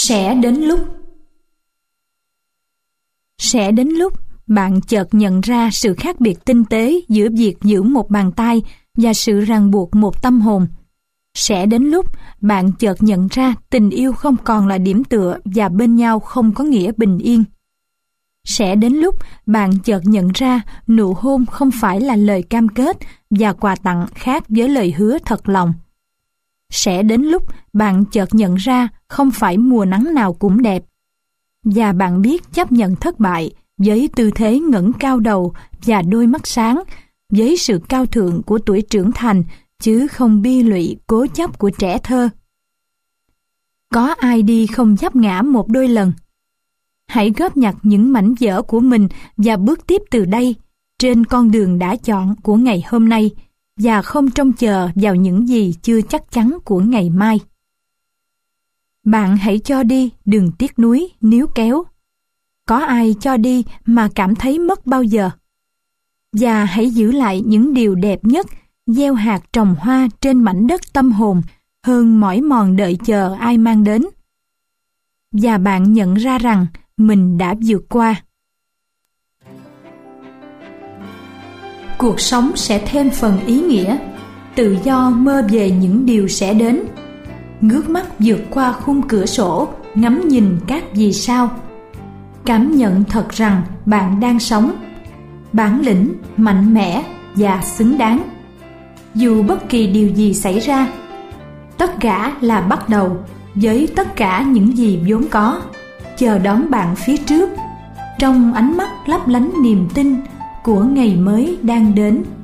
Sẽ đến lúc bạn chợt nhận ra sự khác biệt tinh tế giữa việc giữ một bàn tay và sự ràng buộc một tâm hồn. Sẽ đến lúc bạn chợt nhận ra tình yêu không còn là điểm tựa và bên nhau không có nghĩa bình yên. Sẽ đến lúc bạn chợt nhận ra nụ hôn không phải là lời cam kết và quà tặng khác với lời hứa thật lòng. Sẽ đến lúc bạn chợt nhận ra không phải mùa nắng nào cũng đẹp, và bạn biết chấp nhận thất bại với tư thế ngẩng cao đầu và đôi mắt sáng, với sự cao thượng của tuổi trưởng thành, chứ không bi lụy cố chấp của trẻ thơ. Có ai đi không vấp ngã một đôi lần? Hãy góp nhặt những mảnh vỡ của mình và bước tiếp từ đây, trên con đường đã chọn của ngày hôm nay, và không trông chờ vào những gì chưa chắc chắn của ngày mai. Bạn hãy cho đi, đừng tiếc nuối, níu kéo. Có ai cho đi mà cảm thấy mất bao giờ? Và hãy giữ lại những điều đẹp nhất, gieo hạt trồng hoa trên mảnh đất tâm hồn, hơn mỏi mòn đợi chờ ai mang đến. Và bạn nhận ra rằng mình đã vượt qua. Cuộc sống sẽ thêm phần ý nghĩa, tự do mơ về những điều sẽ đến. Ngước mắt vượt qua khung cửa sổ, ngắm nhìn các vì sao. Cảm nhận thật rằng bạn đang sống, bản lĩnh, mạnh mẽ và xứng đáng. Dù bất kỳ điều gì xảy ra, tất cả là bắt đầu với tất cả những gì vốn có, chờ đón bạn phía trước, trong ánh mắt lấp lánh niềm tin của ngày mới đang đến.